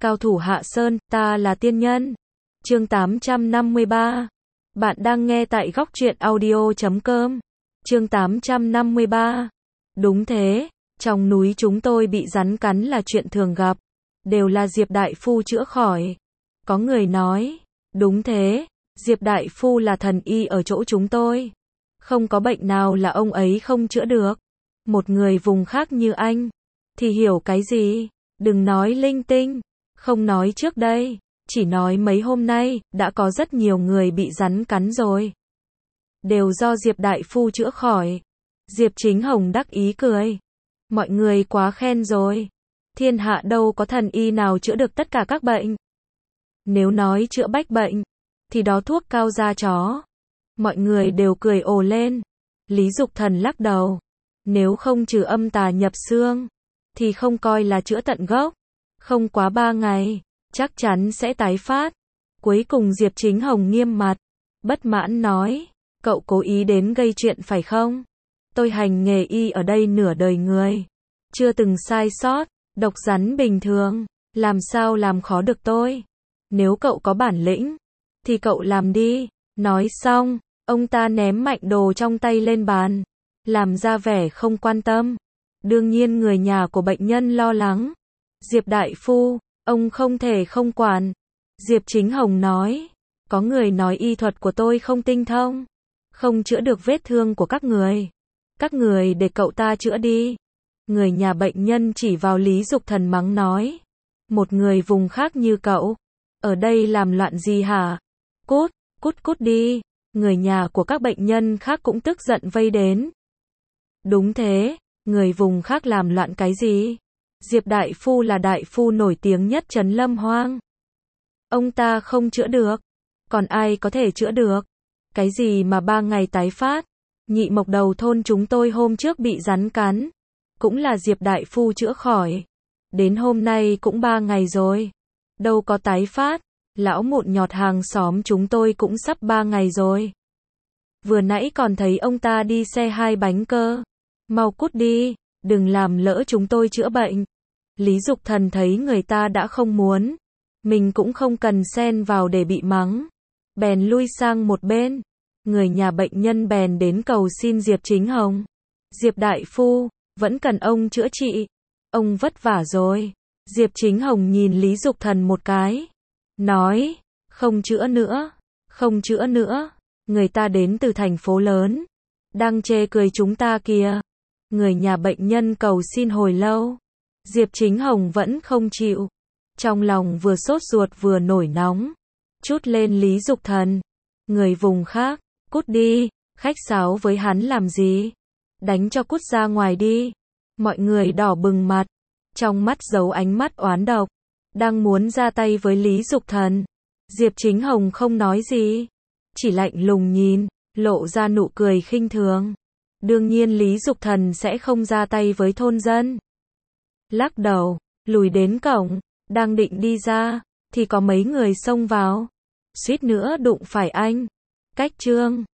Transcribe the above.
Cao thủ Hạ Sơn, ta là tiên nhân. Chương 853. Bạn đang nghe tại góc truyện audio.com. Chương 853. Đúng thế, trong núi chúng tôi bị rắn cắn là chuyện thường gặp, đều là Diệp đại phu chữa khỏi. Có người nói, đúng thế, Diệp đại phu là thần y ở chỗ chúng tôi, không có bệnh nào là ông ấy không chữa được. Một người vùng khác như anh thì hiểu cái gì, đừng nói linh tinh, không nói trước đây, chỉ nói mấy hôm nay đã có rất nhiều người bị rắn cắn rồi, đều do Diệp đại phu chữa khỏi. Diệp Chính Hồng đắc ý cười, mọi người quá khen rồi, thiên hạ đâu có thần y nào chữa được tất cả các bệnh. Nếu nói chữa bách bệnh thì đó thuốc cao da chó. Mọi người đều cười ồ lên. Lý Dục Thần lắc đầu, nếu không trừ âm tà nhập xương thì không coi là chữa tận gốc, không quá 3 ngày chắc chắn sẽ tái phát. Cuối cùng Diệp Chính Hồng nghiêm mặt, bất mãn nói, cậu cố ý đến gây chuyện phải không? Tôi hành nghề y ở đây nửa đời người, chưa từng sai sót, độc rắn bình thường, làm sao làm khó được tôi? Nếu cậu có bản lĩnh thì cậu làm đi. Nói xong, ông ta ném mạnh đồ trong tay lên bàn, làm ra vẻ không quan tâm. Đương nhiên người nhà của bệnh nhân lo lắng. Diệp đại phu, ông không thể không quản. Diệp Chính Hồng nói, có người nói y thuật của tôi không tinh thông, không chữa được vết thương của các người. Các người để cậu ta chữa đi. Người nhà bệnh nhân chỉ vào Lý Dục Thần mắng nói, một người vùng khác như cậu, ở đây làm loạn gì hả? Cút, cút cút đi. Người nhà của các bệnh nhân khác cũng tức giận vây đến. Đúng thế, người vùng khác làm loạn cái gì? Diệp đại phu là đại phu nổi tiếng nhất trấn Lâm Hoang. Ông ta không chữa được, còn ai có thể chữa được? Cái gì mà 3 ngày tái phát? Nhị Mộc Đầu thôn chúng tôi hôm trước bị rắn cắn, cũng là Diệp đại phu chữa khỏi. Đến hôm nay cũng 3 ngày rồi, đâu có tái phát. Lão mụn nhọt hàng xóm chúng tôi cũng sắp 3 ngày rồi. Vừa nãy còn thấy ông ta đi xe 2 bánh cơ. Mau cút đi, đừng làm lỡ chúng tôi chữa bệnh. Lý Dục Thần thấy người ta đã không muốn, mình cũng không cần xen vào để bị mắng, bèn lui sang một bên. Người nhà bệnh nhân bèn đến cầu xin Diệp Chính Hồng. Diệp đại phu, vẫn cần ông chữa trị, ông vất vả rồi. Diệp Chính Hồng nhìn Lý Dục Thần một cái, nói, không chữa nữa, không chữa nữa, người ta đến từ thành phố lớn, đang chê cười chúng ta kìa. Người nhà bệnh nhân cầu xin hồi lâu, Diệp Chính Hồng vẫn không chịu, trong lòng vừa sốt ruột vừa nổi nóng, trút lên Lý Dục Thần. Người vùng khác, cút đi, khách sáo với hắn làm gì? Đánh cho cút ra ngoài đi. Mọi người đỏ bừng mặt, trong mắt giấu ánh mắt oán độc, đang muốn ra tay với Lý Dục Thần. Diệp Chính Hồng không nói gì, chỉ lạnh lùng nhìn, lộ ra nụ cười khinh thường. Đương nhiên Lý Dục Thần sẽ không ra tay với thôn dân. Lắc đầu, lùi đến cổng, đang định đi ra, thì có mấy người xông vào, suýt nữa đụng phải anh. Cách Trương,